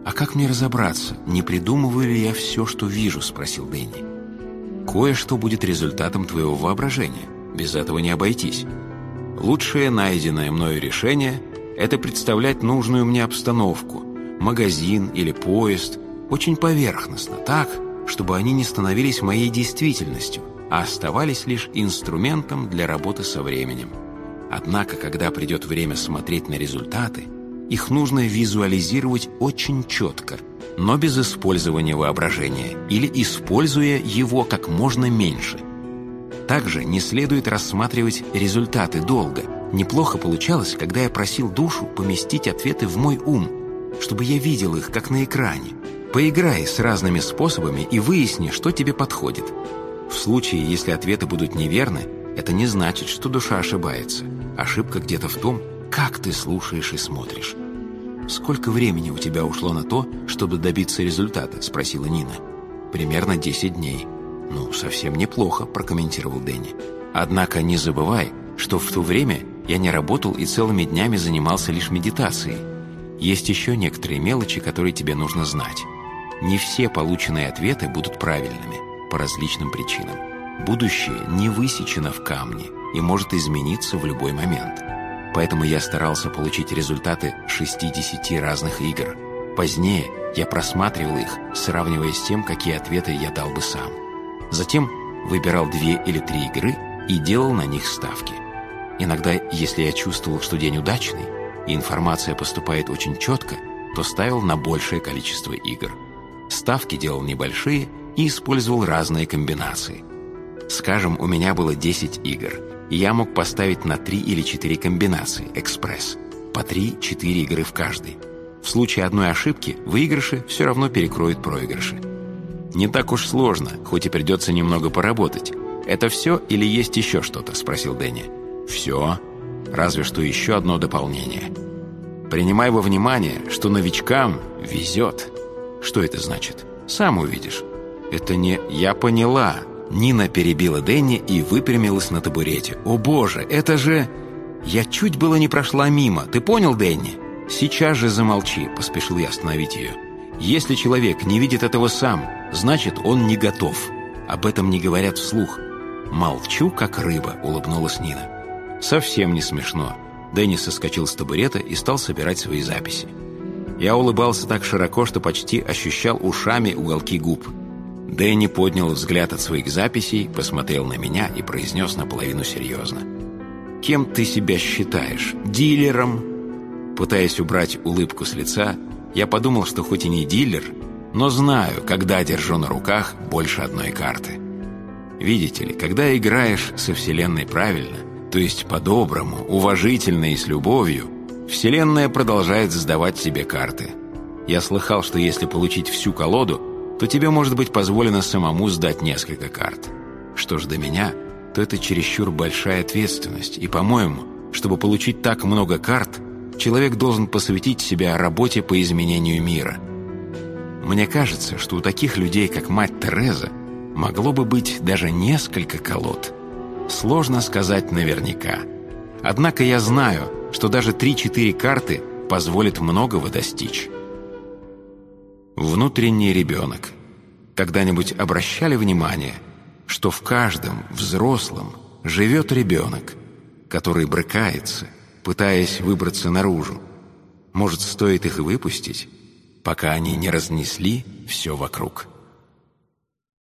«А как мне разобраться, не придумываю ли я все, что вижу?» – спросил Дэнни. «Кое-что будет результатом твоего воображения. Без этого не обойтись. Лучшее найденное мною решение – это представлять нужную мне обстановку, магазин или поезд, очень поверхностно, так, чтобы они не становились моей действительностью, а оставались лишь инструментом для работы со временем. Однако, когда придет время смотреть на результаты, их нужно визуализировать очень четко, но без использования воображения или используя его как можно меньше. Также не следует рассматривать результаты долго. Неплохо получалось, когда я просил душу поместить ответы в мой ум, чтобы я видел их, как на экране. Поиграй с разными способами и выясни, что тебе подходит. В случае, если ответы будут неверны, это не значит, что душа ошибается. Ошибка где-то в том, как ты слушаешь и смотришь. «Сколько времени у тебя ушло на то, чтобы добиться результата?» – спросила Нина. «Примерно 10 дней». «Ну, совсем неплохо», – прокомментировал Дэнни. «Однако не забывай, что в то время я не работал и целыми днями занимался лишь медитацией. Есть еще некоторые мелочи, которые тебе нужно знать. Не все полученные ответы будут правильными по различным причинам. Будущее не высечено в камне и может измениться в любой момент. Поэтому я старался получить результаты 60 разных игр. Позднее я просматривал их, сравнивая с тем, какие ответы я дал бы сам. Затем выбирал 2 или 3 игры и делал на них ставки. Иногда, если я чувствовал, что день удачный, и информация поступает очень четко, то ставил на большее количество игр. Ставки делал небольшие и использовал разные комбинации. Скажем, у меня было 10 игр, и я мог поставить на 3 или 4 комбинации, экспресс, по 3-4 игры в каждой. В случае одной ошибки выигрыши все равно перекроют проигрыши. «Не так уж сложно, хоть и придется немного поработать. Это все или есть еще что-то?» – спросил Дэнни. «Все. Разве что еще одно дополнение. Принимай во внимание, что новичкам везет». «Что это значит?» «Сам увидишь». «Это не...» «Я поняла». Нина перебила Дэнни и выпрямилась на табурете. «О боже, это же...» «Я чуть было не прошла мимо. Ты понял, Дэнни?» «Сейчас же замолчи», – поспешил я остановить ее. «Если человек не видит этого сам, значит, он не готов. Об этом не говорят вслух». «Молчу, как рыба», – улыбнулась Нина. «Совсем не смешно». Дэнни соскочил с табурета и стал собирать свои записи. Я улыбался так широко, что почти ощущал ушами уголки губ. Дэнни поднял взгляд от своих записей, посмотрел на меня и произнес наполовину серьезно. «Кем ты себя считаешь? Дилером?» Пытаясь убрать улыбку с лица, я подумал, что хоть и не дилер, но знаю, когда держу на руках больше одной карты. Видите ли, когда играешь со Вселенной правильно, то есть по-доброму, уважительно и с любовью, Вселенная продолжает сдавать тебе карты. Я слыхал, что если получить всю колоду, то тебе, может быть, позволено самому сдать несколько карт. Что ж до меня, то это чересчур большая ответственность, и, по-моему, чтобы получить так много карт, человек должен посвятить себя работе по изменению мира. Мне кажется, что у таких людей, как мать Тереза, могло бы быть даже несколько колод. Сложно сказать наверняка. Однако я знаю, что даже 3-4 карты позволят многого достичь. Внутренний ребенок. Когда-нибудь обращали внимание, что в каждом взрослом живет ребенок, который брыкается, пытаясь выбраться наружу? Может, стоит их выпустить, пока они не разнесли все вокруг?